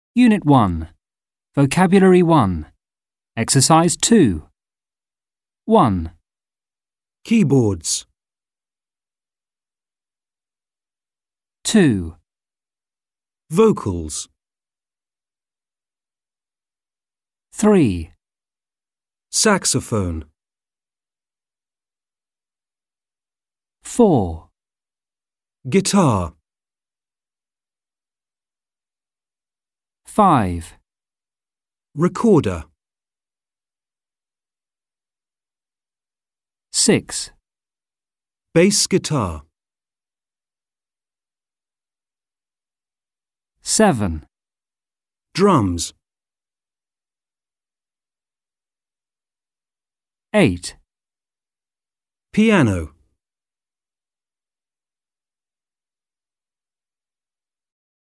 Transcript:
Unit 1. Vocabulary 1. Exercise 2. 1, Keyboards. 2, Vocals. 3, Saxophone. 4, Guitar. 5, Recorder. 6, Bass guitar. 7, Drums. 8, Piano.